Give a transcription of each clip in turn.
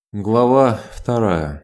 Глава 2.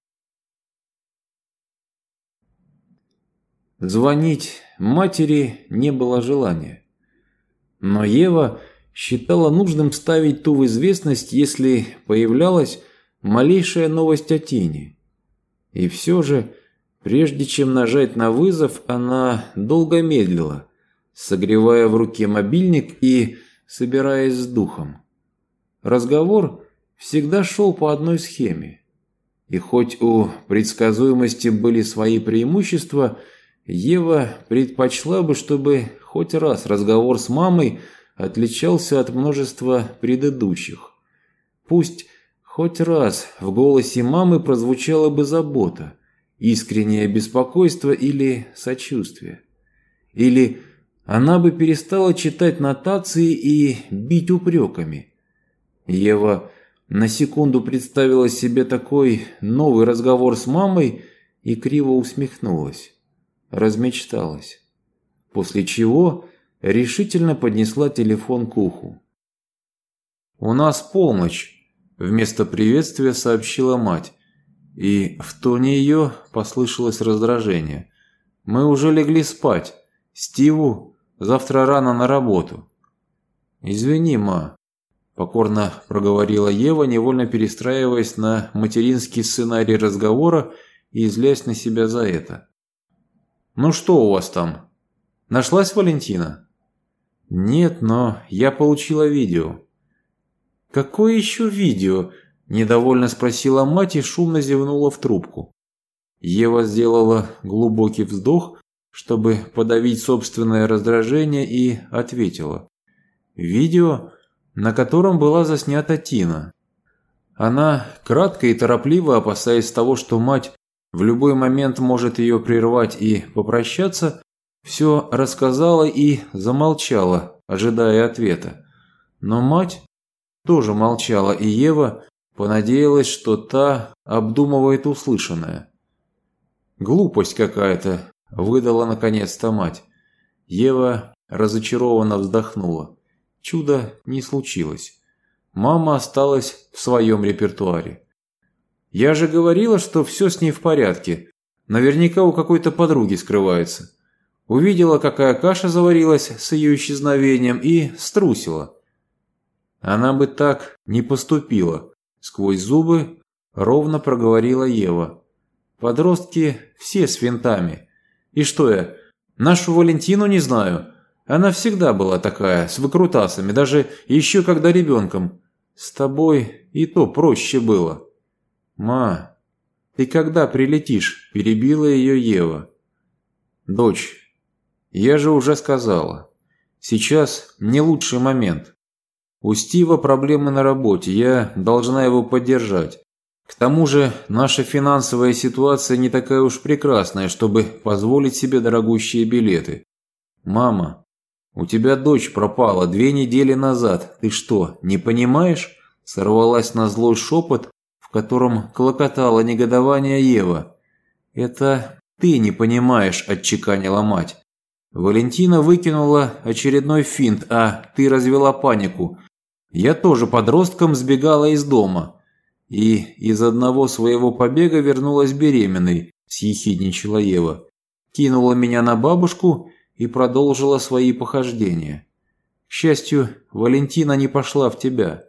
Звонить матери не было желания. Но Ева считала нужным ставить ту в известность, если появлялась малейшая новость о Тине. И все же, прежде чем нажать на вызов, она долго медлила, согревая в руке мобильник и собираясь с духом. Разговор всегда шел по одной схеме. И хоть у предсказуемости были свои преимущества, Ева предпочла бы, чтобы хоть раз разговор с мамой отличался от множества предыдущих. Пусть хоть раз в голосе мамы прозвучала бы забота, искреннее беспокойство или сочувствие. Или она бы перестала читать нотации и бить упреками. Ева на секунду представила себе такой новый разговор с мамой и криво усмехнулась. Размечталась. После чего решительно поднесла телефон к уху. «У нас полночь», – вместо приветствия сообщила мать. И в тоне ее послышалось раздражение. «Мы уже легли спать. Стиву завтра рано на работу». «Извини, ма», – покорно проговорила Ева, невольно перестраиваясь на материнский сценарий разговора и злясь на себя за это. «Ну что у вас там? Нашлась Валентина?» «Нет, но я получила видео». «Какое еще видео?» – недовольно спросила мать и шумно зевнула в трубку. Ева сделала глубокий вздох, чтобы подавить собственное раздражение, и ответила. «Видео, на котором была заснята Тина». Она, кратко и торопливо, опасаясь того, что мать в любой момент может ее прервать и попрощаться, все рассказала и замолчала, ожидая ответа. Но мать тоже молчала, и Ева понадеялась, что та обдумывает услышанное. «Глупость какая-то», – выдала наконец-то мать. Ева разочарованно вздохнула. Чуда не случилось. Мама осталась в своем репертуаре. «Я же говорила, что все с ней в порядке. Наверняка у какой-то подруги скрывается. Увидела, какая каша заварилась с ее исчезновением, и струсила». «Она бы так не поступила», – сквозь зубы ровно проговорила Ева. «Подростки все с винтами. И что я, нашу Валентину не знаю? Она всегда была такая, с выкрутасами, даже еще когда ребенком. С тобой и то проще было». «Ма, ты когда прилетишь?» – перебила ее Ева. «Дочь, я же уже сказала. Сейчас не лучший момент. У Стива проблемы на работе, я должна его поддержать. К тому же наша финансовая ситуация не такая уж прекрасная, чтобы позволить себе дорогущие билеты. Мама, у тебя дочь пропала 2 недели назад. Ты что, не понимаешь?» Сорвалась на злой шепот, в котором клокотало негодование Ева. «Это ты не понимаешь», – отчеканила мать. «Валентина выкинула очередной финт, а ты развела панику. Я тоже подростком сбегала из дома. И из одного своего побега вернулась беременной», – съехидничала Ева. «Кинула меня на бабушку и продолжила свои похождения. К счастью, Валентина не пошла в тебя.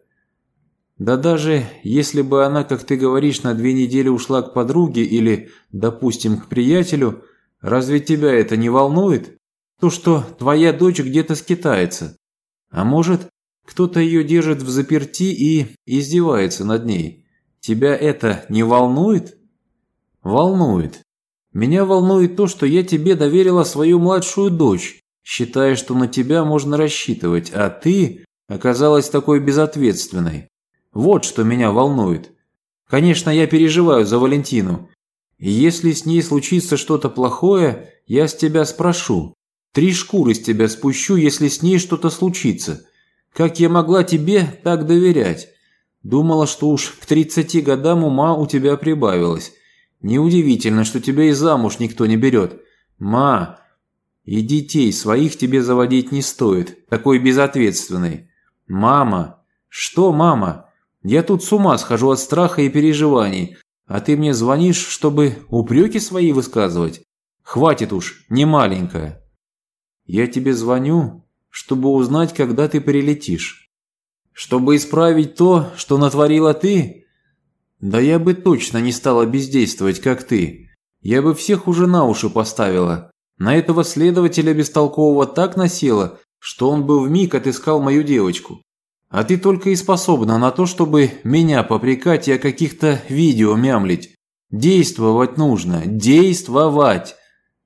Да даже если бы она, как ты говоришь, на 2 недели ушла к подруге или, допустим, к приятелю, разве тебя это не волнует? То, что твоя дочь где-то скитается. А может, кто-то ее держит взаперти и издевается над ней. Тебя это не волнует?» «Волнует. Меня волнует то, что я тебе доверила свою младшую дочь, считая, что на тебя можно рассчитывать, а ты оказалась такой безответственной. Вот что меня волнует. Конечно, я переживаю за Валентину. И если с ней случится что-то плохое, я с тебя спрошу. 3 шкуры с тебя спущу, если с ней что-то случится. Как я могла тебе так доверять? Думала, что уж к 30 годам ума у тебя прибавилось. Неудивительно, что тебя и замуж никто не берет. Ма, и детей своих тебе заводить не стоит, такой безответственной. Мама, что мама? Я тут с ума схожу от страха и переживаний, а ты мне звонишь, чтобы упреки свои высказывать? Хватит уж, не маленькая. Я тебе звоню, чтобы узнать, когда ты прилетишь. Чтобы исправить то, что натворила ты? Да я бы точно не стала бездействовать, как ты. Я бы всех уже на уши поставила. На этого следователя бестолкового так насела, что он бы вмиг отыскал мою девочку. А ты только и способна на то, чтобы меня попрекать и о каких-то видео мямлить. Действовать нужно, действовать!»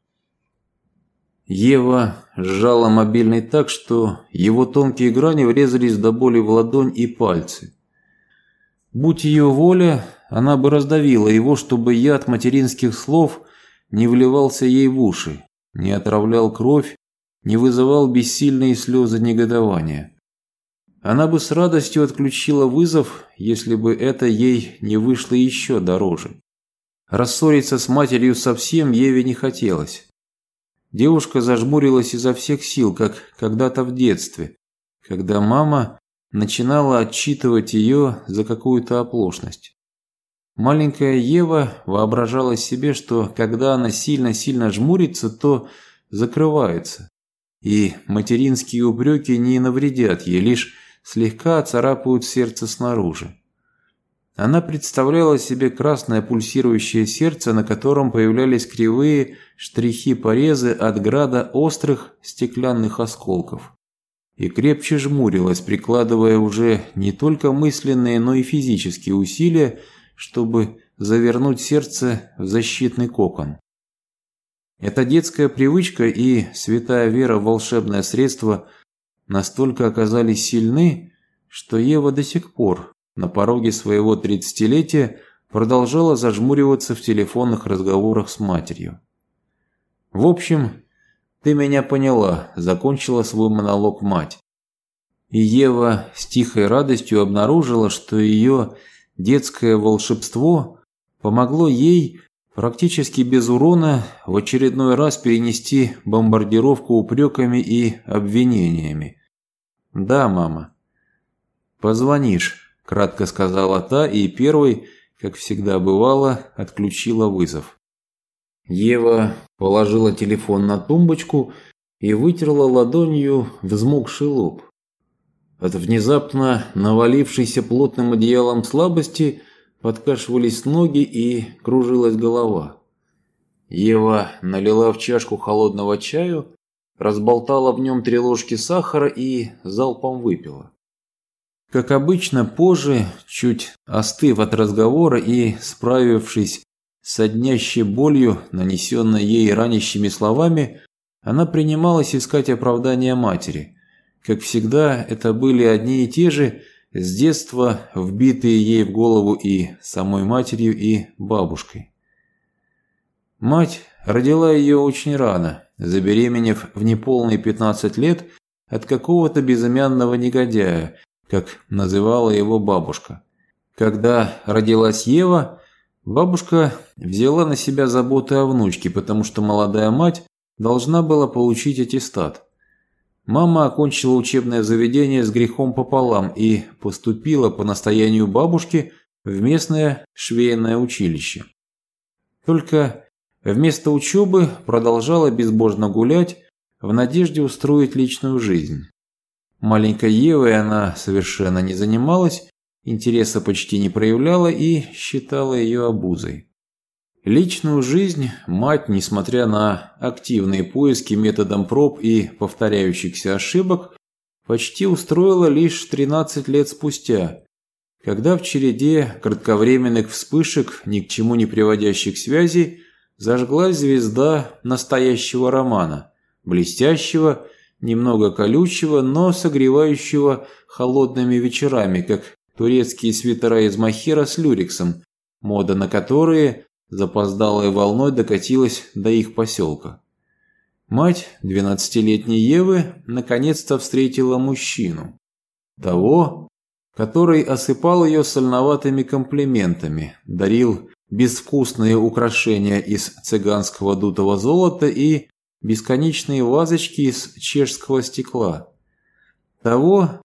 Ева сжала мобильный так, что его тонкие грани врезались до боли в ладонь и пальцы. Будь ее воля, она бы раздавила его, чтобы яд материнских слов не вливался ей в уши, не отравлял кровь, не вызывал бессильные слезы негодования. Она бы с радостью отключила вызов, если бы это ей не вышло еще дороже. Рассориться с матерью совсем Еве не хотелось. Девушка зажмурилась изо всех сил, как когда-то в детстве, когда мама начинала отчитывать ее за какую-то оплошность. Маленькая Ева воображала себе, что когда она сильно-сильно жмурится, то закрывается, и материнские упреки не навредят ей, лишь слегка царапают сердце снаружи. Она представляла себе красное пульсирующее сердце, на котором появлялись кривые штрихи-порезы от града острых стеклянных осколков. И крепче жмурилась, прикладывая уже не только мысленные, но и физические усилия, чтобы завернуть сердце в защитный кокон. Эта детская привычка и святая вера в волшебное средство настолько оказались сильны, что Ева до сих пор на пороге своего 30-летия продолжала зажмуриваться в телефонных разговорах с матерью. «В общем, ты меня поняла», – закончила свой монолог мать. И Ева с тихой радостью обнаружила, что ее детское волшебство помогло ей практически без урона в очередной раз перенести бомбардировку упреками и обвинениями. «Да, мама». «Позвонишь», – кратко сказала та и первой, как всегда бывало, отключила вызов. Ева положила телефон на тумбочку и вытерла ладонью взмокший лоб. От внезапно навалившейся плотным одеялом слабости подкашивались ноги и кружилась голова. Ева налила в чашку холодного чаю, разболтала в нем 3 ложки сахара и залпом выпила. Как обычно, позже, чуть остыв от разговора и справившись с соднящей болью, нанесенной ей ранящими словами, она принималась искать оправдания матери. Как всегда, это были одни и те же, с детства вбитые ей в голову и самой матерью, и бабушкой. Мать родила ее очень рано, забеременев в неполные 15 лет от какого-то безымянного негодяя, как называла его бабушка. Когда родилась Ева, бабушка взяла на себя заботы о внучке, потому что молодая мать должна была получить аттестат. Мама окончила учебное заведение с грехом пополам и поступила по настоянию бабушки в местное швейное училище. Только вместо учебы продолжала безбожно гулять в надежде устроить личную жизнь. Маленькой Евой она совершенно не занималась, интереса почти не проявляла и считала ее обузой. Личную жизнь мать, несмотря на активные поиски методом проб и повторяющихся ошибок, почти устроила лишь 13 лет спустя, когда в череде кратковременных вспышек, ни к чему не приводящих связей, зажглась звезда настоящего романа, блестящего, немного колючего, но согревающего холодными вечерами, как турецкие свитера из мохера с люрексом, мода на которые запоздалой волной докатилась до их поселка. Мать 12-летней Евы наконец-то встретила мужчину. Того, который осыпал ее сольноватыми комплиментами, дарил безвкусные украшения из цыганского дутого золота и бесконечные вазочки из чешского стекла. Того,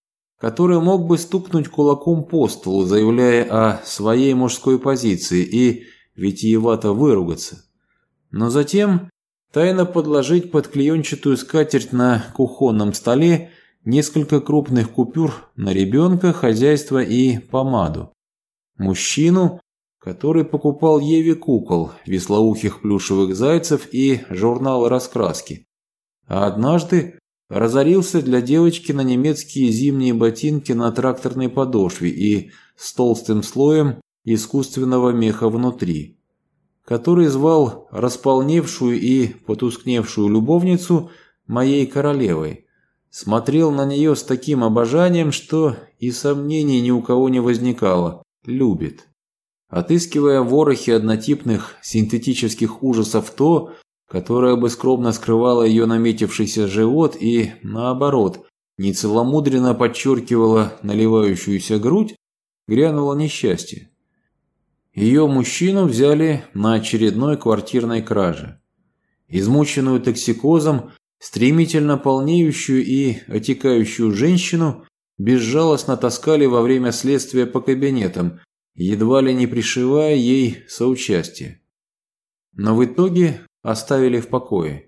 который мог бы стукнуть кулаком по столу, заявляя о своей мужской позиции и витиевато выругаться. Но затем тайно подложить под клеенчатую скатерть на кухонном столе несколько крупных купюр на ребенка, хозяйство и помаду. Мужчину, который покупал Еве кукол, веслоухих плюшевых зайцев и журналы раскраски. А однажды разорился для девочки на немецкие зимние ботинки на тракторной подошве и с толстым слоем искусственного меха внутри, который звал располневшую и потускневшую любовницу моей королевой. Смотрел на нее с таким обожанием, что и сомнений ни у кого не возникало. Любит. Отыскивая в ворохе однотипных синтетических ужасов то, которое бы скромно скрывало ее наметившийся живот и, наоборот, нецеломудренно подчеркивало наливающуюся грудь, грянуло несчастье. Ее мужчину взяли на очередной квартирной краже. Измученную токсикозом, стремительно полнеющую и отекающую женщину безжалостно таскали во время следствия по кабинетам, едва ли не пришивая ей соучастие. Но в итоге оставили в покое,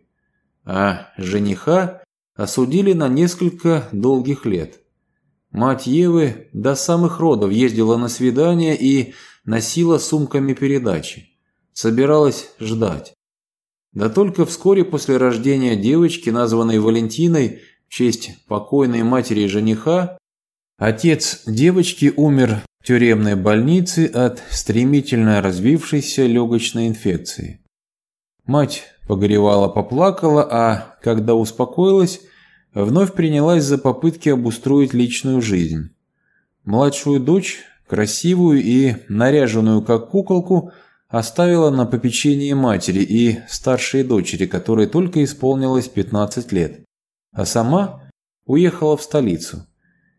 а жениха осудили на несколько долгих лет. Мать Евы до самых родов ездила на свидания и носила сумками передачи. Собиралась ждать. Да только вскоре после рождения девочки, названной Валентиной в честь покойной матери жениха, отец девочки умер в тюремной больнице от стремительно развившейся легочной инфекции. Мать погоревала, поплакала, а когда успокоилась, вновь принялась за попытки обустроить личную жизнь. Младшую дочь, красивую и наряженную как куколку, оставила на попечении матери и старшей дочери, которой только исполнилось 15 лет, а сама уехала в столицу.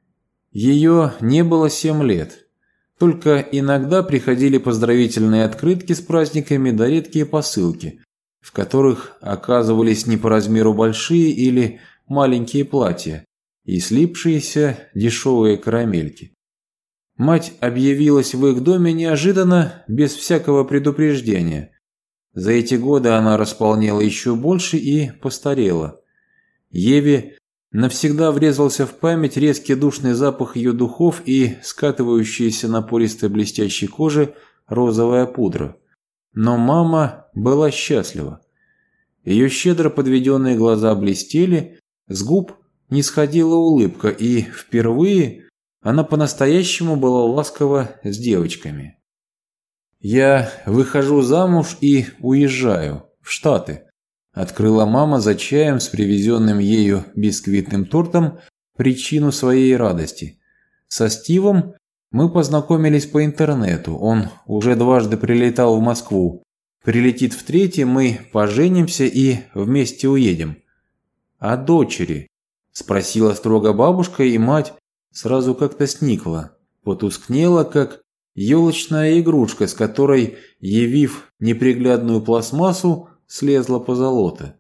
Ее не было 7 лет, только иногда приходили поздравительные открытки с праздниками да редкие посылки, в которых оказывались не по размеру большие или маленькие платья и слипшиеся дешевые карамельки. Мать объявилась в их доме неожиданно, без всякого предупреждения. За эти годы она располнела еще больше и постарела. Еве навсегда врезался в память резкий душный запах ее духов и скатывающаяся на пористой блестящей коже розовая пудра. Но мама была счастлива. Ее щедро подведенные глаза блестели, с губ не сходила улыбка, и впервые она по-настоящему была ласкова с девочками. «Я выхожу замуж и уезжаю в Штаты», – открыла мама за чаем с привезенным ею бисквитным тортом причину своей радости. «Со Стивом мы познакомились по интернету, он уже дважды прилетал в Москву. Прилетит в третий, мы поженимся и вместе уедем». «А дочери?» – спросила строго бабушка, и мать сразу как-то сникла, потускнела, как елочная игрушка, с которой, явив неприглядную пластмассу, слезла позолота.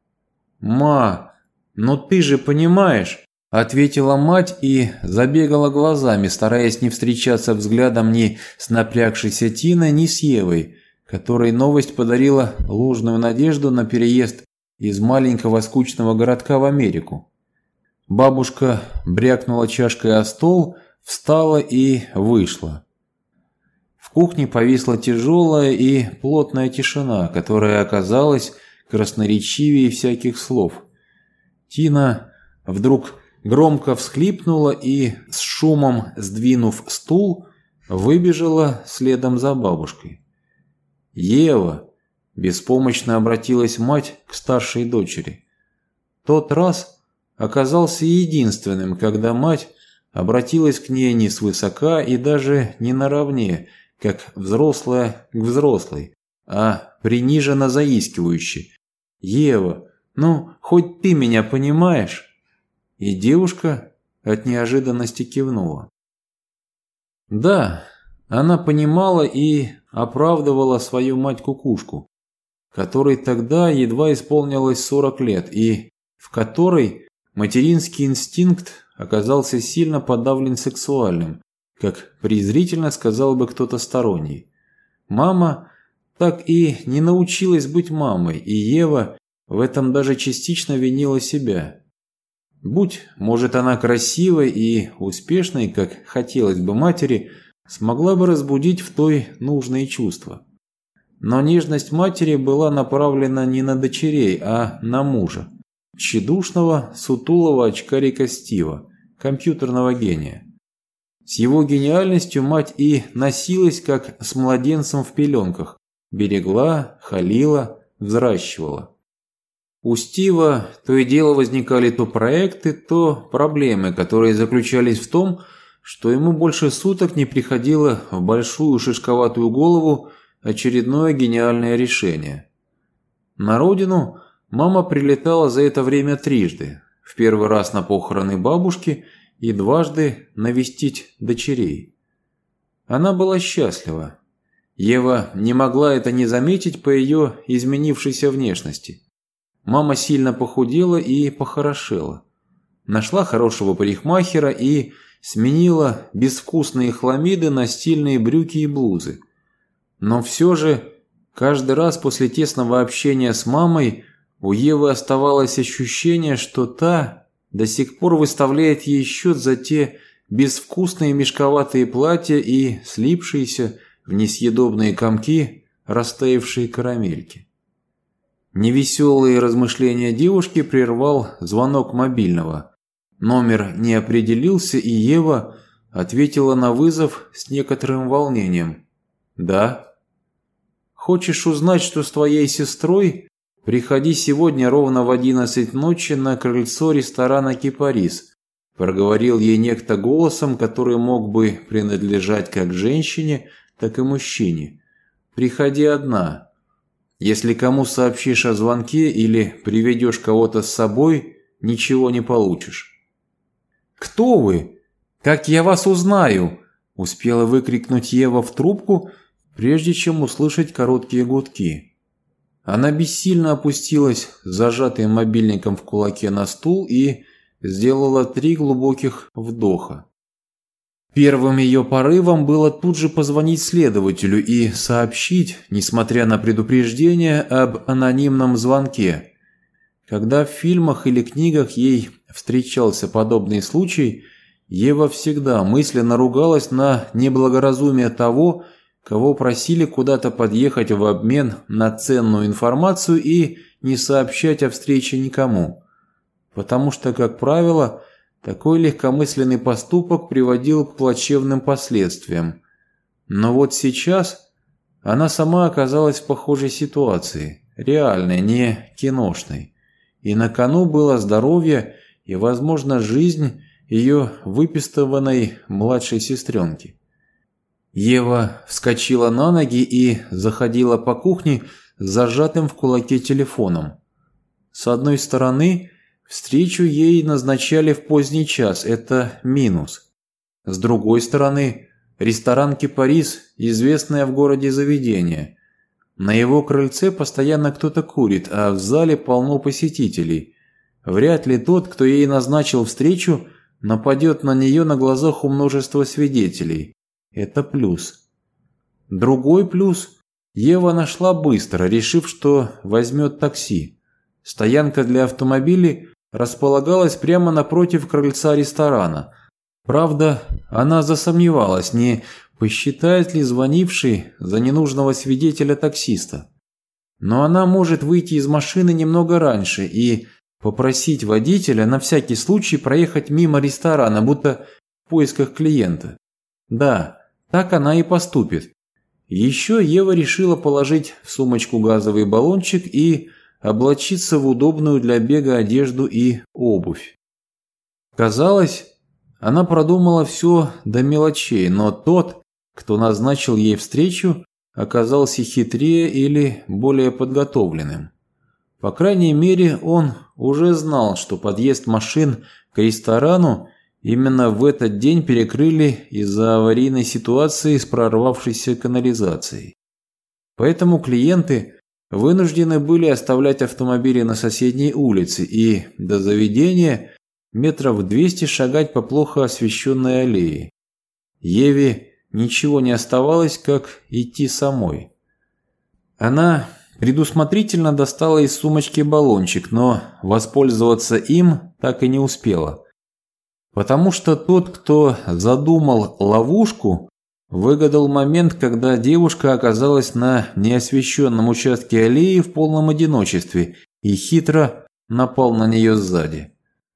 «Ма, но ты же понимаешь», – ответила мать и забегала глазами, стараясь не встречаться взглядом ни с напрягшейся Тиной, ни с Евой, которой новость подарила ложную надежду на переезд из маленького скучного городка в Америку. Бабушка брякнула чашкой о стол, встала и вышла. В кухне повисла тяжелая и плотная тишина, которая оказалась красноречивее всяких слов. Тина вдруг громко всхлипнула и, с шумом сдвинув стул, выбежала следом за бабушкой. «Ева!» – беспомощно обратилась мать к старшей дочери. Тот раз оказался единственным, когда мать обратилась к ней не свысока и даже не наравне, как взрослая к взрослой, а приниженно заискивающе. «Ева, ну, хоть ты меня понимаешь?» И девушка от неожиданности кивнула. Да, она понимала и оправдывала свою мать-кукушку, которой тогда едва исполнилось 40 лет, и в которой материнский инстинкт оказался сильно подавлен сексуальным, как презрительно сказал бы кто-то сторонний. Мама так и не научилась быть мамой, и Ева в этом даже частично винила себя. Будь, может, она красивой и успешной, как хотелось бы матери, смогла бы разбудить в той нужные чувства. Но нежность матери была направлена не на дочерей, а на мужа, тщедушного, сутулого очкарика Стива, компьютерного гения. С его гениальностью мать и носилась, как с младенцем в пеленках, берегла, халила, взращивала. У Стива то и дело возникали то проекты, то проблемы, которые заключались в том, что ему больше суток не приходило в большую шишковатую голову очередное гениальное решение. На родину мама прилетала за это время трижды. В первый раз на похороны бабушки и дважды навестить дочерей. Она была счастлива. Ева не могла это не заметить по ее изменившейся внешности. Мама сильно похудела и похорошела. Нашла хорошего парикмахера и сменила безвкусные хламиды на стильные брюки и блузы. Но все же, каждый раз после тесного общения с мамой у Евы оставалось ощущение, что та до сих пор выставляет ей счет за те безвкусные мешковатые платья и слипшиеся в несъедобные комки растаявшие карамельки. Невеселые размышления девушки прервал звонок мобильного. Номер не определился, и Ева ответила на вызов с некоторым волнением. «Да». «Хочешь узнать, что с твоей сестрой? Приходи сегодня ровно в 11 ночи на крыльцо ресторана «Кипарис», проговорил ей некто голосом, который мог бы принадлежать как женщине, так и мужчине. «Приходи одна. Если кому сообщишь о звонке или приведешь кого-то с собой, ничего не получишь». «Кто вы? Как я вас узнаю?» – успела выкрикнуть Ева в трубку, прежде чем услышать короткие гудки. Она бессильно опустилась зажатым мобильником в кулаке на стул и сделала 3 глубоких вдоха. Первым ее порывом было тут же позвонить следователю и сообщить, несмотря на предупреждение, об анонимном звонке. Когда в фильмах или книгах ей встречался подобный случай, Ева всегда мысленно ругалась на неблагоразумие того, кого просили куда-то подъехать в обмен на ценную информацию и не сообщать о встрече никому. Потому что, как правило, такой легкомысленный поступок приводил к плачевным последствиям. Но вот сейчас она сама оказалась в похожей ситуации, реальной, не киношной. И на кону было здоровье и, возможно, жизнь ее выпистыванной младшей сестренки. Ева вскочила на ноги и заходила по кухне с зажатым в кулаке телефоном. С одной стороны, встречу ей назначали в поздний час, это минус. С другой стороны, ресторан «Кипарис» – известное в городе заведение. На его крыльце постоянно кто-то курит, а в зале полно посетителей. Вряд ли тот, кто ей назначил встречу, нападет на нее на глазах у множества свидетелей. Это плюс. Другой плюс Ева нашла быстро, решив, что возьмет такси. Стоянка для автомобилей располагалась прямо напротив крыльца ресторана. Правда, она засомневалась, не посчитает ли звонивший за ненужного свидетеля таксиста. Но она может выйти из машины немного раньше и попросить водителя на всякий случай проехать мимо ресторана, будто в поисках клиента. Да, так она и поступит. Еще Ева решила положить в сумочку газовый баллончик и облачиться в удобную для бега одежду и обувь. Казалось, она продумала все до мелочей, но тот, кто назначил ей встречу, оказался хитрее или более подготовленным. По крайней мере, он уже знал, что подъезд машин к ресторану именно в этот день перекрыли из-за аварийной ситуации с прорвавшейся канализацией. Поэтому клиенты вынуждены были оставлять автомобили на соседней улице, и до заведения метров 200 шагать по плохо освещенной аллее. Еве ничего не оставалось, как идти самой. Она предусмотрительно достала из сумочки баллончик, но воспользоваться им так и не успела. Потому что тот, кто задумал ловушку, выгадал момент, когда девушка оказалась на неосвещенном участке аллеи в полном одиночестве и хитро напал на нее сзади.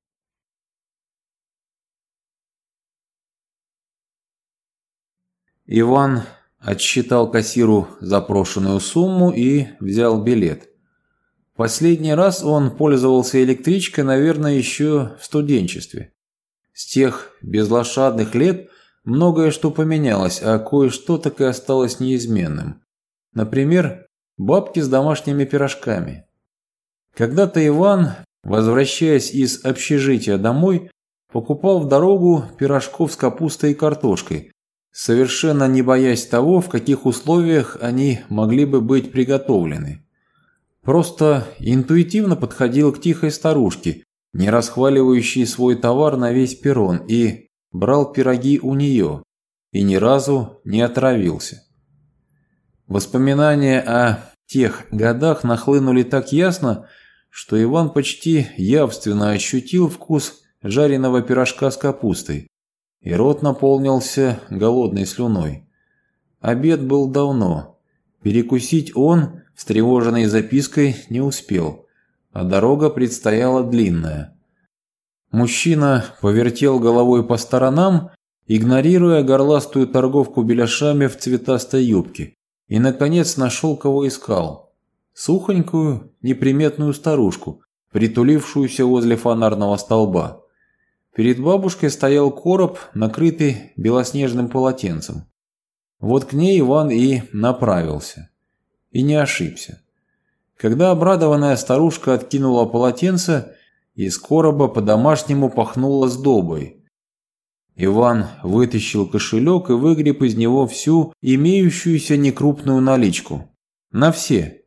Иван отсчитал кассиру запрошенную сумму и взял билет. Последний раз он пользовался электричкой, наверное, еще в студенчестве. С тех безлошадных лет многое что поменялось, а кое-что так и осталось неизменным. Например, бабки с домашними пирожками. Когда-то Иван, возвращаясь из общежития домой, покупал в дорогу пирожков с капустой и картошкой, совершенно не боясь того, в каких условиях они могли бы быть приготовлены. Просто интуитивно подходил к тихой старушке, не расхваливающей свой товар на весь перрон, и брал пироги у нее, и ни разу не отравился. Воспоминания о тех годах нахлынули так ясно, что Иван почти явственно ощутил вкус жареного пирожка с капустой, и рот наполнился голодной слюной. Обед был давно. Перекусить он, встревоженный запиской, не успел, а дорога предстояла длинная. Мужчина повертел головой по сторонам, игнорируя горластую торговку беляшами в цветастой юбке, и, наконец, нашел, кого искал. Сухонькую, неприметную старушку, притулившуюся возле фонарного столба. Перед бабушкой стоял короб, накрытый белоснежным полотенцем. Вот к ней Иван и направился. И не ошибся. Когда обрадованная старушка откинула полотенце, из короба по-домашнему пахнуло сдобой. Иван вытащил кошелек и выгреб из него всю имеющуюся некрупную наличку. На все.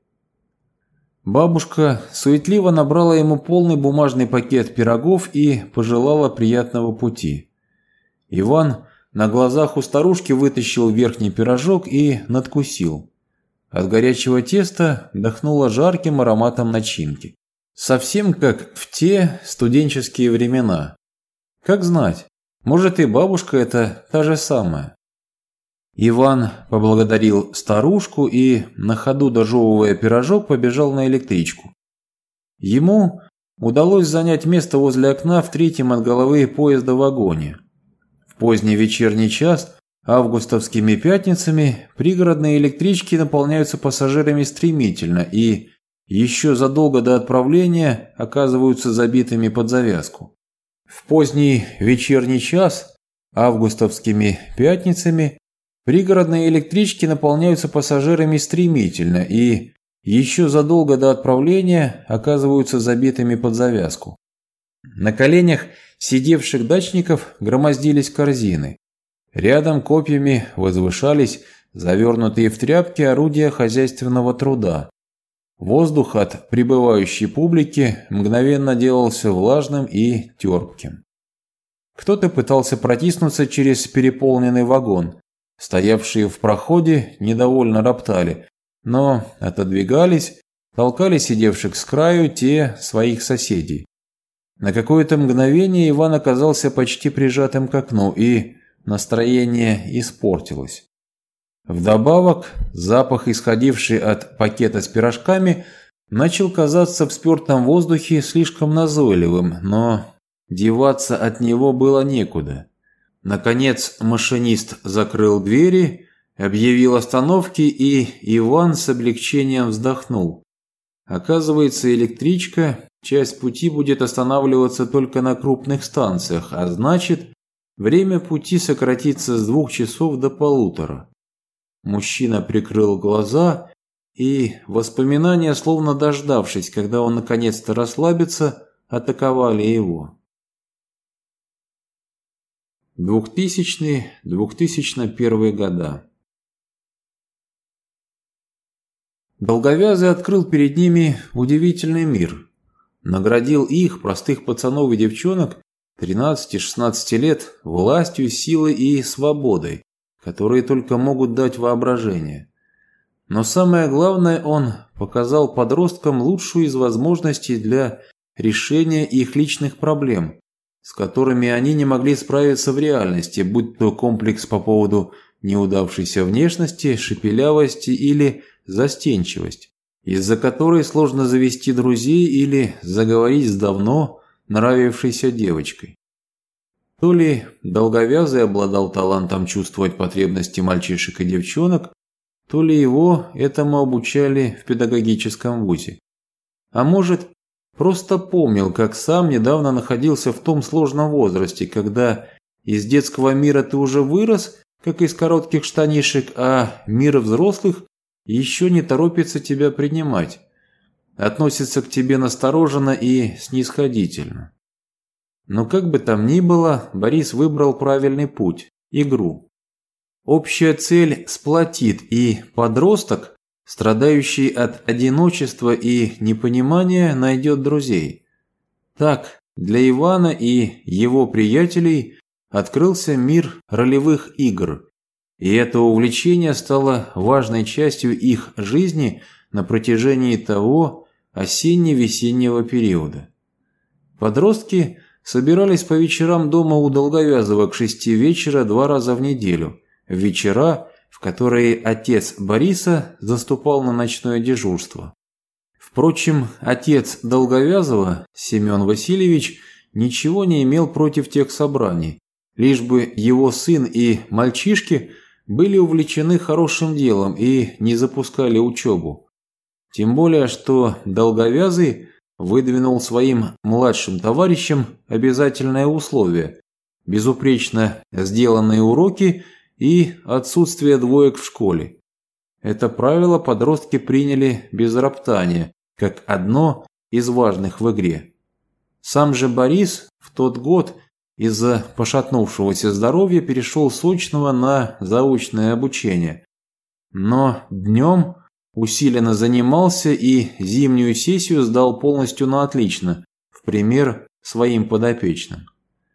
Бабушка суетливо набрала ему полный бумажный пакет пирогов и пожелала приятного пути. Иван на глазах у старушки вытащил верхний пирожок и надкусил. От горячего теста дохнуло жарким ароматом начинки. Совсем как в те студенческие времена. Как знать, может и бабушка это та же самая. Иван поблагодарил старушку и, на ходу дожевывая пирожок, побежал на электричку. Ему удалось занять место возле окна в третьем от головы поезда вагоне. В поздний вечерний час, августовскими пятницами, пригородные электрички наполняются пассажирами стремительно и еще задолго до отправления оказываются забитыми под завязку. В поздний вечерний час, августовскими пятницами, пригородные электрички наполняются пассажирами стремительно и еще задолго до отправления оказываются забитыми под завязку. На коленях сидевших дачников громоздились корзины. Рядом копьями возвышались завернутые в тряпки орудия хозяйственного труда. Воздух от прибывающей публики мгновенно делался влажным и терпким. Кто-то пытался протиснуться через переполненный вагон. Стоявшие в проходе недовольно роптали, но отодвигались, толкали сидевших с краю те своих соседей. На какое-то мгновение Иван оказался почти прижатым к окну, и настроение испортилось. Вдобавок, запах, исходивший от пакета с пирожками, начал казаться в спертом воздухе слишком назойливым, но деваться от него было некуда. Наконец машинист закрыл двери, объявил остановки, и Иван с облегчением вздохнул. Оказывается, электричка часть пути будет останавливаться только на крупных станциях, а значит, время пути сократится с 2 часов до 1,5. Мужчина прикрыл глаза, и воспоминания, словно дождавшись, когда он наконец-то расслабится, атаковали его. 2000-2001 года. Долговязый открыл перед ними удивительный мир. Наградил их, простых пацанов и девчонок, 13-16 лет властью, силой и свободой, которые только могут дать воображение. Но самое главное, он показал подросткам лучшую из возможностей для решения их личных проблем, с которыми они не могли справиться в реальности, будь то комплекс по поводу неудавшейся внешности, шепелявости или застенчивость, из-за которой сложно завести друзей или заговорить с давно нравившейся девочкой. То ли Долговязый обладал талантом чувствовать потребности мальчишек и девчонок, то ли его этому обучали в педагогическом вузе. А может, просто помнил, как сам недавно находился в том сложном возрасте, когда из детского мира ты уже вырос, как из коротких штанишек, а мир взрослых еще не торопится тебя принимать, относится к тебе настороженно и снисходительно. Но как бы там ни было, Борис выбрал правильный путь – игру. Общая цель сплотит, и подросток, страдающий от одиночества и непонимания, найдет друзей. Так, для Ивана и его приятелей открылся мир ролевых игр, и это увлечение стало важной частью их жизни на протяжении того осенне-весеннего периода. Подростки собирались по вечерам дома у Долговязого к 6 вечера 2 раза в неделю, в вечера, в которые отец Бориса заступал на ночное дежурство. Впрочем, отец Долговязова, Семен Васильевич, ничего не имел против тех собраний, лишь бы его сын и мальчишки были увлечены хорошим делом и не запускали учебу. Тем более, что Долговязый выдвинул своим младшим товарищам обязательное условие – безупречно сделанные уроки и отсутствие двоек в школе. Это правило подростки приняли без роптания, как одно из важных в игре. Сам же Борис в тот год из-за пошатнувшегося здоровья перешел с очного на заочное обучение. Но днем усиленно занимался и зимнюю сессию сдал полностью на отлично, в пример своим подопечным.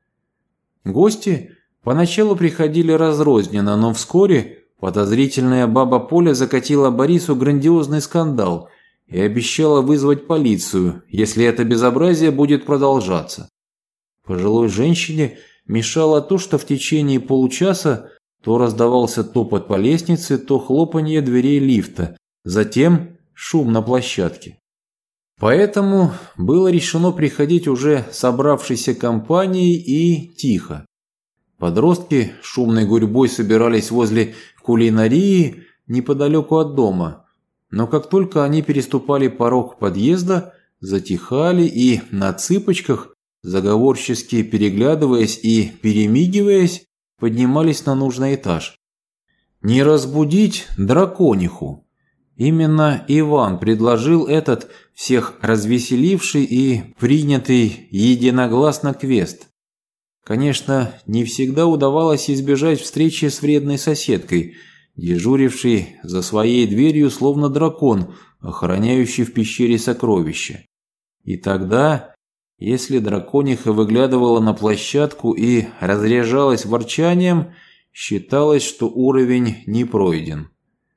Гости поначалу приходили разрозненно, но вскоре подозрительная баба Поля закатила Борису грандиозный скандал и обещала вызвать полицию, если это безобразие будет продолжаться. Пожилой женщине мешало то, что в течение получаса то раздавался топот по лестнице, то хлопанье дверей лифта, затем шум на площадке. Поэтому было решено приходить уже собравшейся компанией и тихо. Подростки шумной гурьбой собирались возле кулинарии неподалеку от дома, но как только они переступали порог подъезда, затихали и на цыпочках, заговорчески переглядываясь и перемигиваясь, поднимались на нужный этаж. Не разбудить дракониху. Именно Иван предложил этот всех развеселивший и принятый единогласно квест. Конечно, не всегда удавалось избежать встречи с вредной соседкой, дежурившей за своей дверью словно дракон, охраняющий в пещере сокровища. И тогда, если дракониха выглядывала на площадку и разряжалась ворчанием, считалось, что уровень не пройден.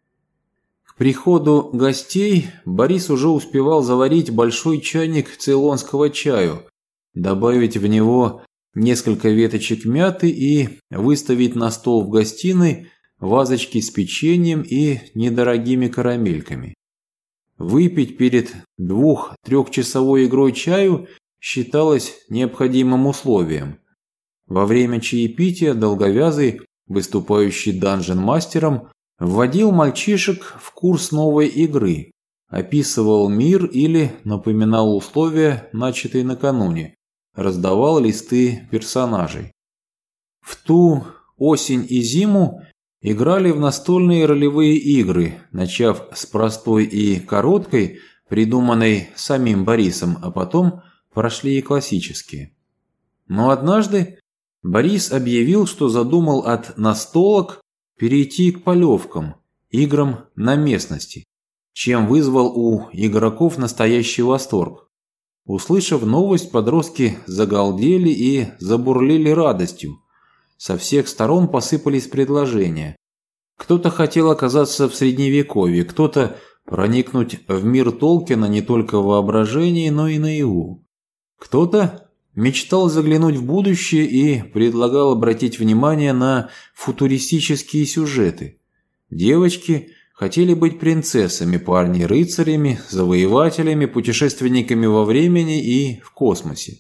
К приходу гостей Борис уже успевал заварить большой чайник цейлонского чаю, добавить в него несколько веточек мяты и выставить на стол в гостиной вазочки с печеньем и недорогими карамельками. Выпить перед 2-3-часовой игрой чаю считалось необходимым условием. Во время чаепития Долговязый, выступающий данжен-мастером, вводил мальчишек в курс новой игры, описывал мир или напоминал условия, начатые накануне, раздавал листы персонажей. В ту осень и зиму играли в настольные ролевые игры, начав с простой и короткой, придуманной самим Борисом, а потом прошли и классические. Но однажды Борис объявил, что задумал от настолок перейти к полевкам, играм на местности, чем вызвал у игроков настоящий восторг. Услышав новость, подростки загалдели и забурлили радостью. Со всех сторон посыпались предложения. Кто-то хотел оказаться в Средневековье, кто-то проникнуть в мир Толкина не только в воображении, но и наяву. Кто-то мечтал заглянуть в будущее и предлагал обратить внимание на футуристические сюжеты. Девочки хотели быть принцессами, парни – рыцарями, завоевателями, путешественниками во времени и в космосе.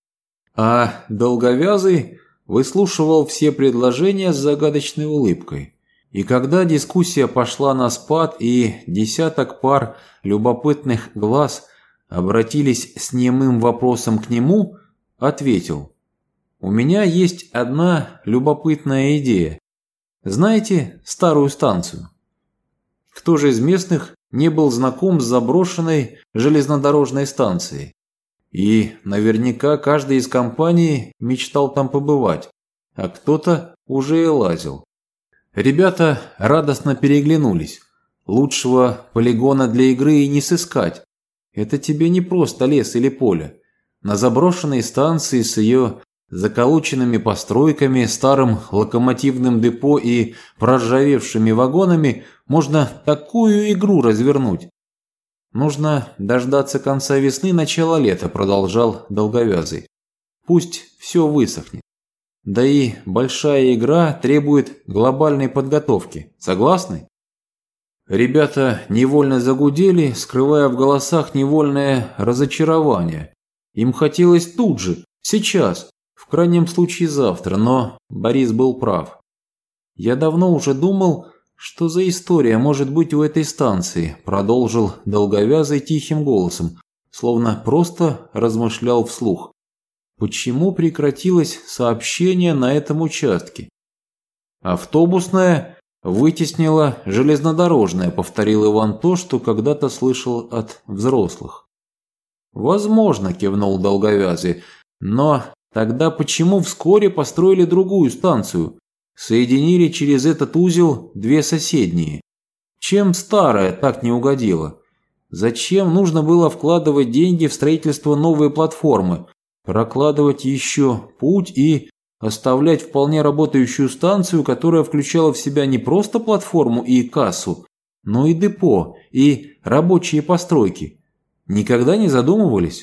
А долговязый выслушивал все предложения с загадочной улыбкой. И когда дискуссия пошла на спад и десяток пар любопытных глаз обратились с немым вопросом к нему, ответил: «У меня есть одна любопытная идея. Знаете старую станцию?» Кто же из местных не был знаком с заброшенной железнодорожной станцией? И наверняка каждый из компаний мечтал там побывать, а кто-то уже и лазил. Ребята радостно переглянулись. Лучшего полигона для игры и не сыскать. Это тебе не просто лес или поле. На заброшенной станции с ее заколоченными постройками, старым локомотивным депо и проржавевшими вагонами можно такую игру развернуть. Нужно дождаться конца весны, начала лета, продолжал долговязый. Пусть все высохнет. Да и большая игра требует глобальной подготовки. Согласны? Ребята невольно загудели, скрывая в голосах невольное разочарование. Им хотелось тут же, сейчас, в крайнем случае завтра, но Борис был прав. «Я давно уже думал, что за история может быть у этой станции», продолжил долговязый тихим голосом, словно просто размышлял вслух. «Почему прекратилось сообщение на этом участке?» «Автобусная вытеснила железнодорожное», повторил Иван то, что когда-то слышал от взрослых. «Возможно», кивнул долговязый, «но тогда почему вскоре построили другую станцию? Соединили через этот узел две соседние. Чем старая так не угодила? Зачем нужно было вкладывать деньги в строительство новой платформы, прокладывать еще путь и оставлять вполне работающую станцию, которая включала в себя не просто платформу и кассу, но и депо, и рабочие постройки? Никогда не задумывались?»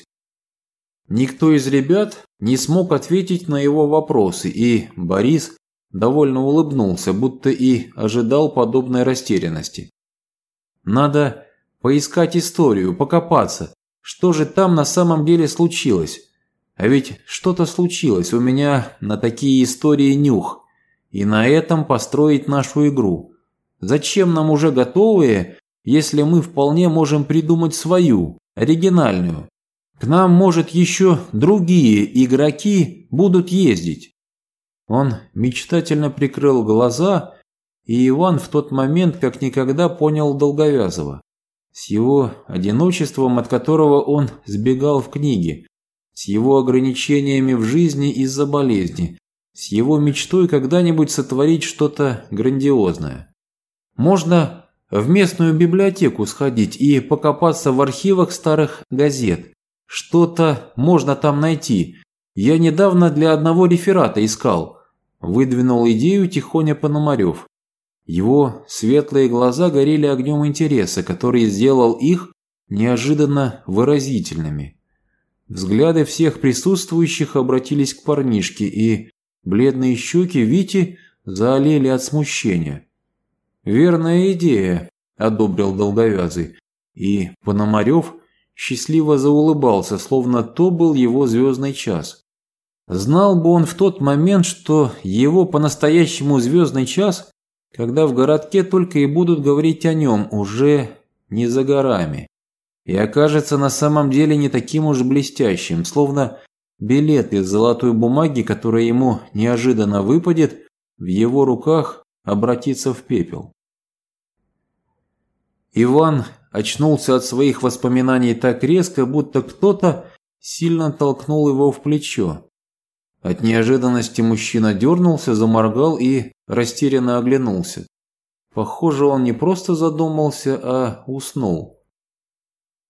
Никто из ребят не смог ответить на его вопросы, и Борис довольно улыбнулся, будто и ожидал подобной растерянности. «Надо поискать историю, покопаться. Что же там на самом деле случилось? А ведь что-то случилось, у меня на такие истории нюх. И на этом построить нашу игру. Зачем нам уже готовые, если мы вполне можем придумать свою, оригинальную? К нам, может, еще другие игроки будут ездить». Он мечтательно прикрыл глаза, и Иван в тот момент как никогда понял долговязого. С его одиночеством, от которого он сбегал в книге, с его ограничениями в жизни из-за болезни, с его мечтой когда-нибудь сотворить что-то грандиозное. Можно в местную библиотеку сходить и покопаться в архивах старых газет. Что-то можно там найти. Я недавно для одного реферата искал. Выдвинул идею тихоня Пономарев. Его светлые глаза горели огнем интереса, который сделал их неожиданно выразительными. Взгляды всех присутствующих обратились к парнишке, и бледные щеки Вити заолели от смущения. «Верная идея», – одобрил долговязый, и Пономарев счастливо заулыбался, словно то был его звездный час. Знал бы он в тот момент, что его по-настоящему звездный час, когда в городке только и будут говорить о нем, уже не за горами, и окажется на самом деле не таким уж блестящим, словно билет из золотой бумаги, которая ему неожиданно выпадет, в его руках обратится в пепел. Иван очнулся от своих воспоминаний так резко, будто кто-то сильно толкнул его в плечо. От неожиданности мужчина дернулся, заморгал и растерянно оглянулся. Похоже, он не просто задумался, а уснул.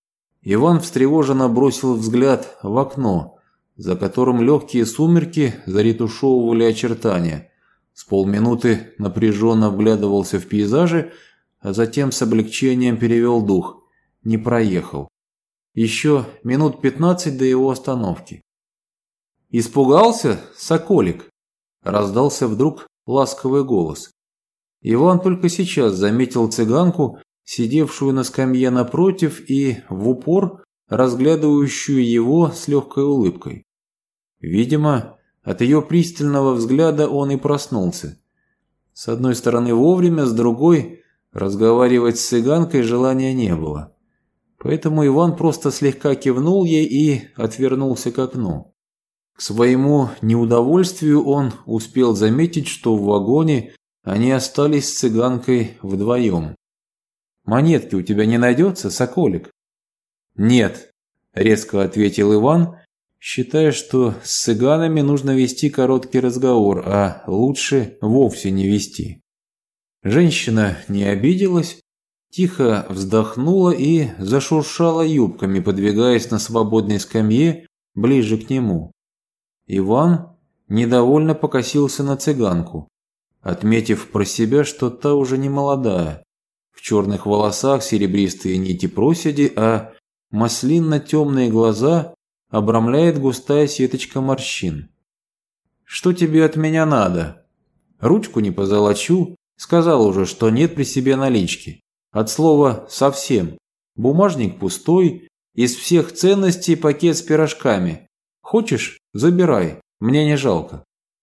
Иван встревоженно бросил взгляд в окно, за которым легкие сумерки заретушевывали очертания. С полминуты напряженно вглядывался в пейзажи, а затем с облегчением перевел дух. Не проехал. Еще минут 15 до его остановки. «Испугался, соколик?» – раздался вдруг ласковый голос. Иван только сейчас заметил цыганку, сидевшую на скамье напротив и в упор разглядывающую его с легкой улыбкой. Видимо, от ее пристального взгляда он и проснулся. С одной стороны вовремя, с другой разговаривать с цыганкой желания не было. Поэтому Иван просто слегка кивнул ей и отвернулся к окну. К своему неудовольствию он успел заметить, что в вагоне они остались с цыганкой вдвоем. «Монетки у тебя не найдется, соколик?» «Нет», – резко ответил Иван, считая, что с цыганами нужно вести короткий разговор, а лучше вовсе не вести. Женщина не обиделась, тихо вздохнула и зашуршала юбками, подвигаясь на свободной скамье ближе к нему. Иван недовольно покосился на цыганку, отметив про себя, что та уже не молодая. В черных волосах серебристые нити проседи, а маслинно-темные глаза обрамляет густая сеточка морщин. «Что тебе от меня надо? Ручку не позолочу, сказал уже, что нет при себе налички. От слова «совсем». Бумажник пустой, из всех ценностей пакет с пирожками. Хочешь – забирай, мне не жалко».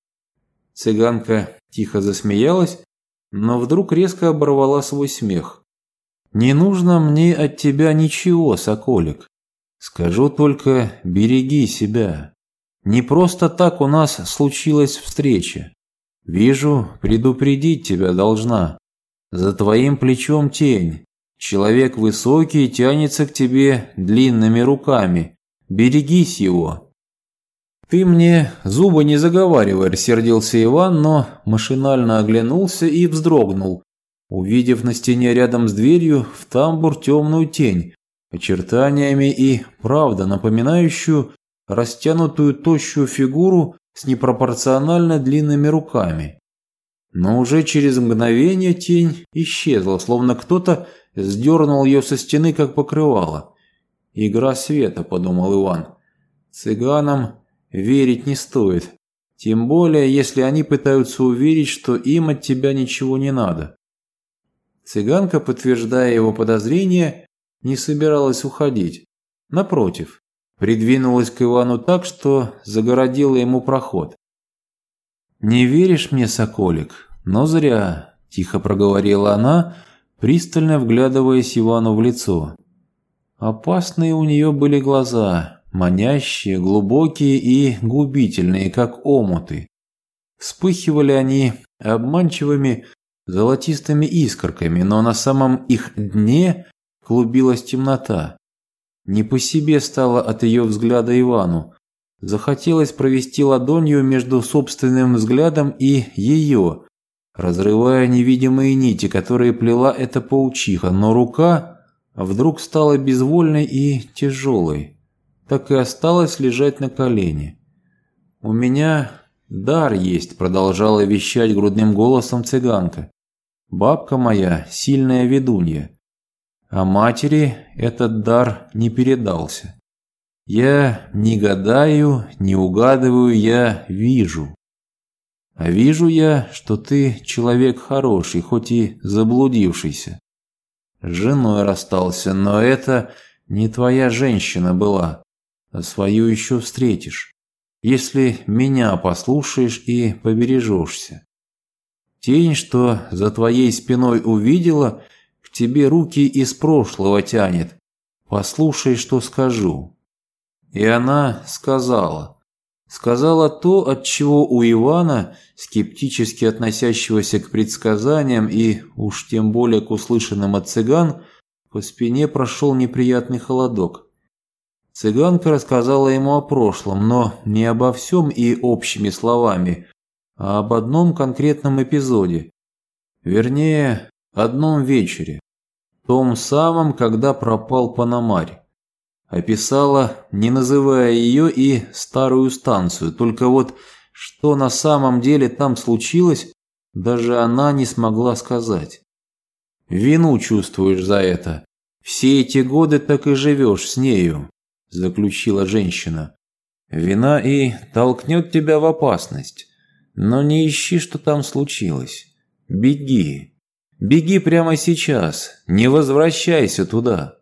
Цыганка тихо засмеялась, но вдруг резко оборвала свой смех. «Не нужно мне от тебя ничего, соколик. Скажу только, береги себя. Не просто так у нас случилась встреча. Вижу, предупредить тебя должна. За твоим плечом тень. Человек высокий тянется к тебе длинными руками. Берегись его». «Ты мне зубы не заговаривай», – рассердился Иван, но машинально оглянулся и вздрогнул, увидев на стене рядом с дверью в тамбур темную тень, очертаниями и правда напоминающую растянутую тощую фигуру с непропорционально длинными руками. Но уже через мгновение тень исчезла, словно кто-то сдернул ее со стены, как покрывало. «Игра света», – подумал Иван. «Цыганам верить не стоит, тем более, если они пытаются уверить, что им от тебя ничего не надо». Цыганка, подтверждая его подозрения, не собиралась уходить. Напротив, придвинулась к Ивану так, что загородила ему проход. «Не веришь мне, соколик? Но зря», – тихо проговорила она, пристально вглядываясь Ивану в лицо. Опасные у нее были глаза, манящие, глубокие и губительные, как омуты. Вспыхивали они обманчивыми золотистыми искорками, но на самом их дне клубилась темнота. Не по себе стало от ее взгляда Ивану. Захотелось провести ладонью между собственным взглядом и ее, разрывая невидимые нити, которые плела эта паучиха, но рука вдруг стала безвольной и тяжелой. Так и осталась лежать на колене. «У меня дар есть», – продолжала вещать грудным голосом цыганка. «Бабка моя – сильная ведунья. А матери этот дар не передался. Я не гадаю, не угадываю, я вижу. А вижу я, что ты человек хороший, хоть и заблудившийся. С женой расстался, но это не твоя женщина была, а свою еще встретишь, если меня послушаешь и побережешься. Тень, что за твоей спиной увидела, к тебе руки из прошлого тянет. Послушай, что скажу». И она сказала. Сказала то, от чего у Ивана, скептически относящегося к предсказаниям и уж тем более к услышанным от цыган, по спине прошел неприятный холодок. Цыганка рассказала ему о прошлом, но не обо всем и общими словами, а об одном конкретном эпизоде. Вернее, одном вечере. Том самом, когда пропал Пономарь. описала, не называя ее, и старую станцию. Только вот что на самом деле там случилось, даже она не смогла сказать. «Вину чувствуешь за это. Все эти годы так и живешь с нею», – заключила женщина. «Вина и толкнет тебя в опасность. Но не ищи, что там случилось. Беги. Беги прямо сейчас. Не возвращайся туда».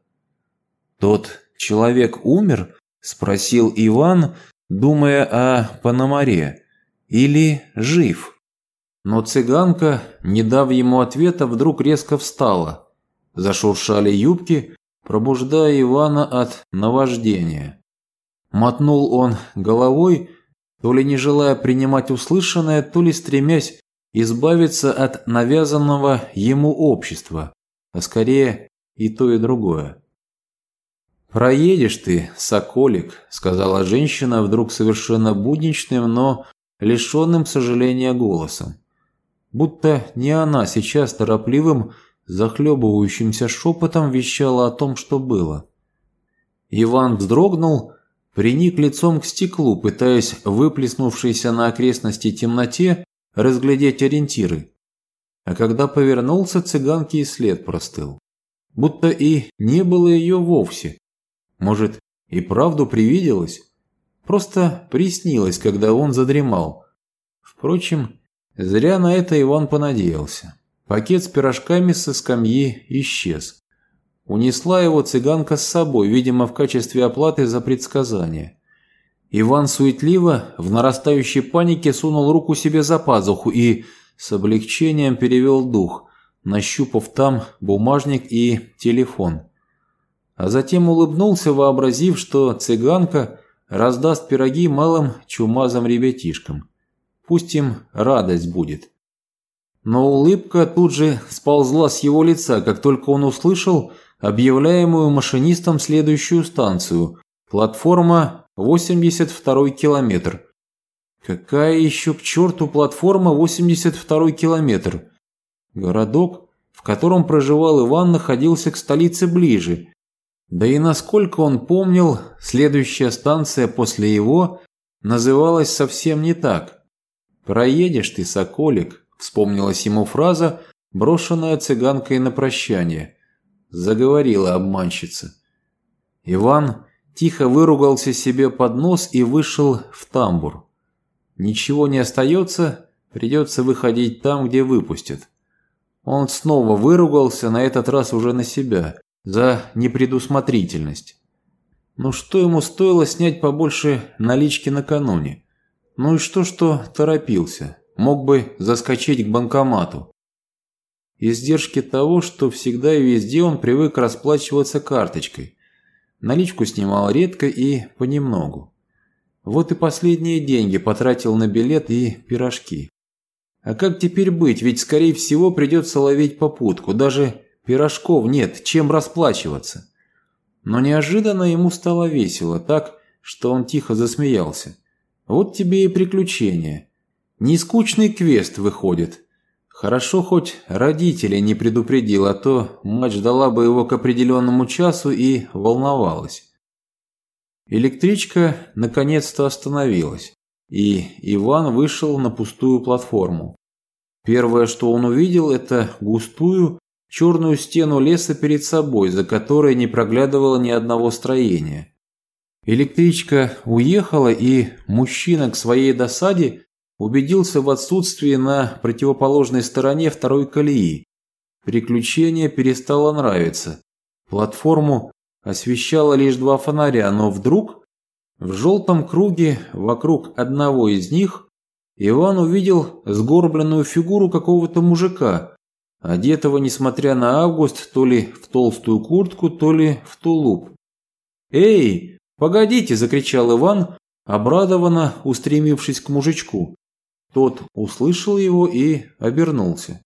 «Тот человек умер?» – спросил Иван, думая о Пономаре. «Или жив?» Но цыганка, не дав ему ответа, вдруг резко встала. Зашуршали юбки, пробуждая Ивана от наваждения. Мотнул он головой, то ли не желая принимать услышанное, то ли стремясь избавиться от навязанного ему общества, а скорее и то, и другое. «Проедешь ты, соколик», – сказала женщина вдруг совершенно будничным, но лишенным сожаления голосом. Будто не она сейчас торопливым, захлебывающимся шепотом вещала о том, что было. Иван вздрогнул, приник лицом к стеклу, пытаясь в выплеснувшейся на окрестности темноте разглядеть ориентиры. А когда повернулся, цыганке и след простыл. Будто и не было ее вовсе. Может, и правду привиделось? Просто приснилось, когда он задремал. Впрочем, зря на это Иван понадеялся. Пакет с пирожками со скамьи исчез. Унесла его цыганка с собой, видимо, в качестве оплаты за предсказание. Иван суетливо, в нарастающей панике сунул руку себе за пазуху и с облегчением перевел дух, нащупав там бумажник и телефон. А затем улыбнулся, вообразив, что цыганка раздаст пироги малым чумазым ребятишкам. Пусть им радость будет. Но улыбка тут же сползла с его лица, как только он услышал объявляемую машинистом следующую станцию. Платформа 82-й километр. Какая еще к черту платформа 82-й километр? Городок, в котором проживал Иван, находился к столице ближе. Да и насколько он помнил, следующая станция после его называлась совсем не так. «Проедешь ты, соколик», – вспомнилась ему фраза, брошенная цыганкой на прощание. Заговорила обманщица. Иван тихо выругался себе под нос и вышел в тамбур. Ничего не остается, придется выходить там, где выпустят. Он снова выругался, на этот раз уже на себя, за непредусмотрительность. Ну что ему стоило снять побольше налички накануне? Ну и что торопился? Мог бы заскочить к банкомату. Издержки того, что всегда и везде он привык расплачиваться карточкой. Наличку снимал редко и понемногу. Вот и последние деньги потратил на билет и пирожки. А как теперь быть? Ведь, скорее всего, придется ловить попутку. Даже пирожков нет, чем расплачиваться. Но неожиданно ему стало весело, так, что он тихо засмеялся. Вот тебе и приключение. Не скучный квест выходит. Хорошо, хоть родителей не предупредил, а то мать ждала бы его к определенному часу и волновалась. Электричка наконец-то остановилась, и Иван вышел на пустую платформу. Первое, что он увидел, это густую, черную стену леса перед собой, за которой не проглядывало ни одного строения. Электричка уехала, и мужчина к своей досаде убедился в отсутствии на противоположной стороне второй колеи. Приключение перестало нравиться. Платформу освещало лишь 2 фонаря, но вдруг в желтом круге вокруг одного из них Иван увидел сгорбленную фигуру какого-то мужика, одетого, несмотря на август, то ли в толстую куртку, то ли в тулуп. «Эй, погодите!» – закричал Иван, обрадованно устремившись к мужичку. Тот услышал его и обернулся.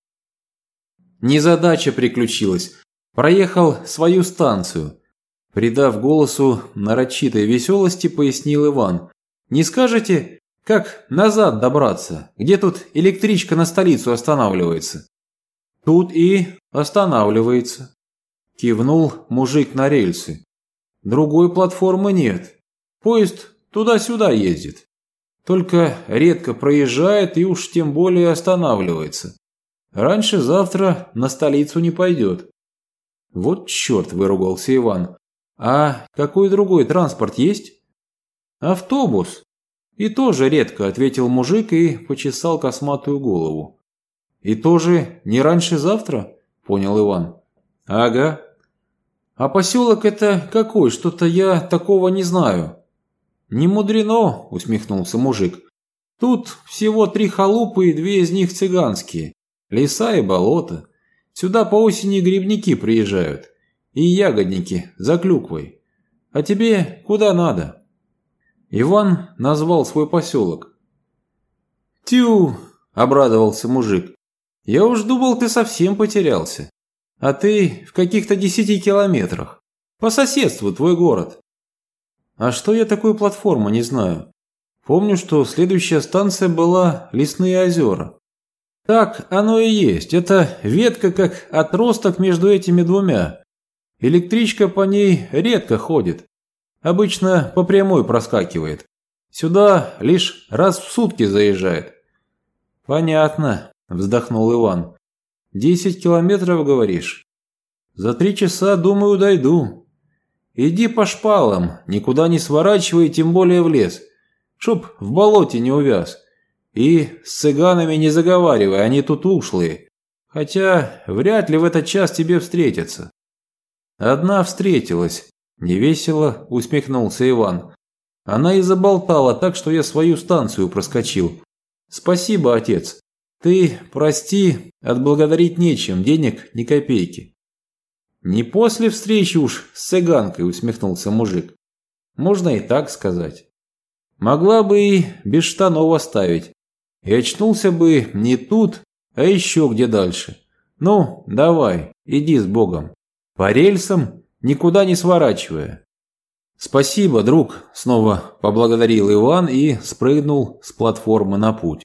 Незадача приключилась. Проехал свою станцию. Придав голосу нарочитой веселости, пояснил Иван. Не скажете, как назад добраться? Где тут электричка на столицу останавливается? Тут и останавливается. Кивнул мужик на рельсы. Другой платформы нет. Поезд туда-сюда ездит. Только редко проезжает и уж тем более останавливается. Раньше завтра на столицу не пойдет». «Вот черт», – выругался Иван. «А какой другой транспорт есть?» «Автобус. И тоже редко», – ответил мужик и почесал косматую голову. «И тоже не раньше завтра?» – понял Иван. «Ага. А поселок это какой? Что-то я такого не знаю». «Не мудрено», – усмехнулся мужик. «Тут всего 3 халупы и 2 из них цыганские. Леса и болота. Сюда по осени грибники приезжают. И ягодники за клюквой. А тебе куда надо?» Иван назвал свой поселок. «Тю!» – обрадовался мужик. «Я уж думал, ты совсем потерялся. А ты в каких-то 10 километрах. По соседству твой город». «А что я такой платформы не знаю? Помню, что следующая станция была Лесные озера». «Так оно и есть. Это ветка как отросток между этими двумя. Электричка по ней редко ходит. Обычно по прямой проскакивает. Сюда лишь раз в сутки заезжает». «Понятно», – вздохнул Иван. 10 километров, говоришь? За 3 часа, думаю, дойду. Иди по шпалам, никуда не сворачивай, тем более в лес. Чтоб в болоте не увяз. И с цыганами не заговаривай, они тут ушлые. Хотя вряд ли в этот час тебе встретятся». «Одна встретилась», – невесело усмехнулся Иван. «Она и заболтала так, что я свою станцию проскочил. Спасибо, отец. Ты, прости, отблагодарить нечем, денег ни копейки». «Не после встречи уж с цыганкой», – усмехнулся мужик. «Можно и так сказать. Могла бы и без штанов оставить. И очнулся бы не тут, а еще где дальше. Ну, давай, иди с Богом. По рельсам, никуда не сворачивая». «Спасибо, друг», – снова поблагодарил Иван и спрыгнул с платформы на путь.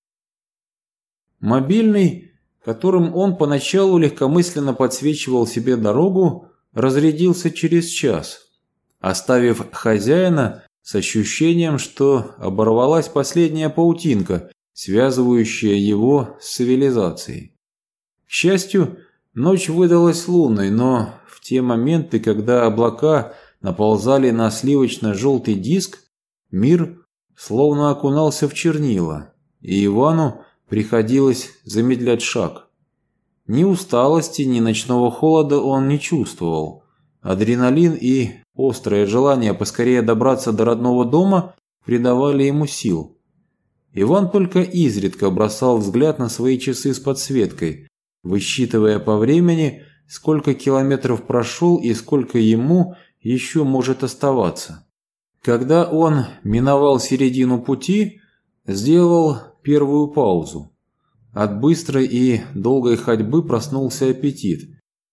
Мобильный, которым он поначалу легкомысленно подсвечивал себе дорогу, разрядился через час, оставив хозяина с ощущением, что оборвалась последняя паутинка, связывающая его с цивилизацией. К счастью, ночь выдалась лунной, но в те моменты, когда облака наползали на сливочно-желтый диск, мир словно окунался в чернила, и Ивану приходилось замедлять шаг. Ни усталости, ни ночного холода он не чувствовал. Адреналин и острое желание поскорее добраться до родного дома придавали ему сил. Иван только изредка бросал взгляд на свои часы с подсветкой, высчитывая по времени, сколько километров прошел и сколько ему еще может оставаться. Когда он миновал середину пути, сделал первую паузу. От быстрой и долгой ходьбы проснулся аппетит,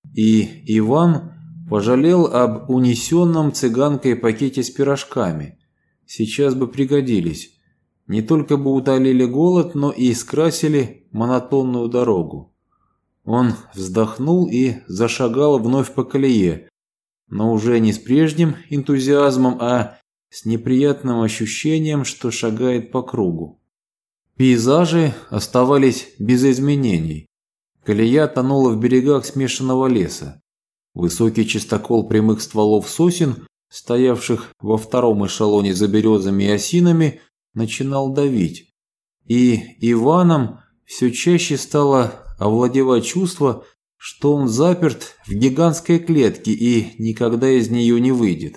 и Иван пожалел об унесенном цыганкой пакете с пирожками. Сейчас бы пригодились. Не только бы утолили голод, но и скрасили монотонную дорогу. Он вздохнул и зашагал вновь по колее, но уже не с прежним энтузиазмом, а с неприятным ощущением, что шагает по кругу. Пейзажи оставались без изменений. Колея тонула в берегах смешанного леса. Высокий чистокол прямых стволов сосен, стоявших во втором эшелоне за березами и осинами, начинал давить. И Иваном все чаще стало овладевать чувство, что он заперт в гигантской клетке и никогда из нее не выйдет.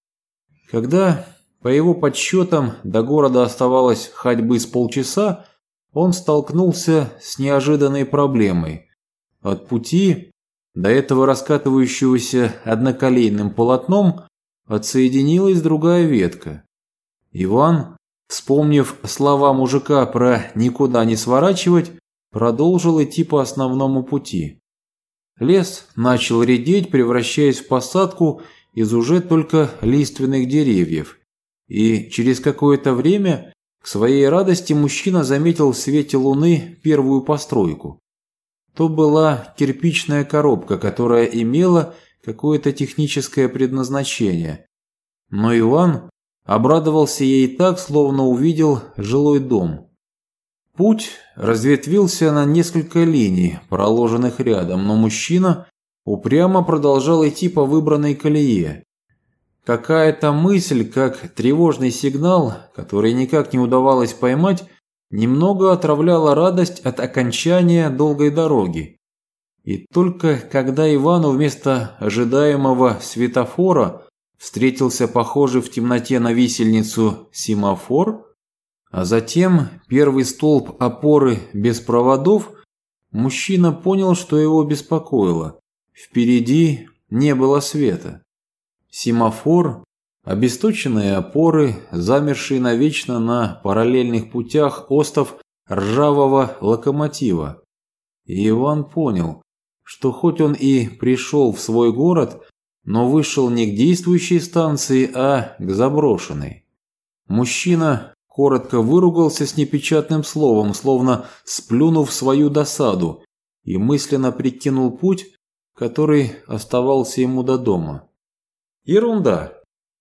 Когда, по его подсчетам, до города оставалось ходьбы с полчаса, он столкнулся с неожиданной проблемой. От пути, до этого раскатывающегося одноколейным полотном, отсоединилась другая ветка. Иван, вспомнив слова мужика про «никуда не сворачивать», продолжил идти по основному пути. Лес начал редеть, превращаясь в посадку из уже только лиственных деревьев. И через какое-то время, к своей радости, мужчина заметил в свете луны первую постройку. То была кирпичная коробка, которая имела какое-то техническое предназначение. Но Иван обрадовался ей так, словно увидел жилой дом. Путь разветвился на несколько линий, проложенных рядом, но мужчина упрямо продолжал идти по выбранной колее. Какая-то мысль, как тревожный сигнал, который никак не удавалось поймать, немного отравляла радость от окончания долгой дороги. И только когда Ивану вместо ожидаемого светофора встретился похожий в темноте на висельницу семафор, а затем первый столб опоры без проводов, мужчина понял, что его беспокоило. Впереди не было света. Семафор, обесточенные опоры, замершие навечно на параллельных путях остов ржавого локомотива. И Иван понял, что хоть он и пришел в свой город, но вышел не к действующей станции, а к заброшенной. Мужчина коротко выругался с непечатным словом, словно сплюнув свою досаду, и мысленно прикинул путь, который оставался ему до дома. Ерунда.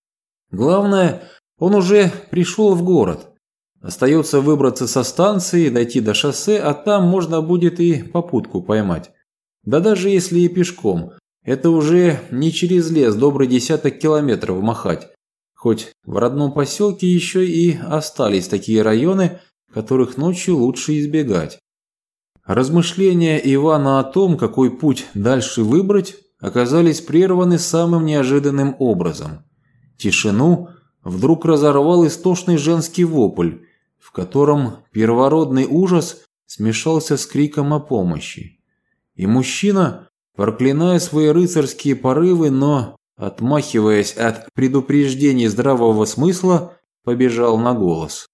Главное, он уже пришел в город. Остается выбраться со станции, дойти до шоссе, а там можно будет и попутку поймать. Да даже если и пешком, это уже не через лес добрый десяток километров махать. Хоть в родном поселке еще и остались такие районы, которых ночью лучше избегать. Размышления Ивана о том, какой путь дальше выбрать, оказались прерваны самым неожиданным образом. Тишину вдруг разорвал истошный женский вопль, в котором первородный ужас смешался с криком о помощи. И мужчина, проклиная свои рыцарские порывы, но отмахиваясь от предупреждений здравого смысла, побежал на голос.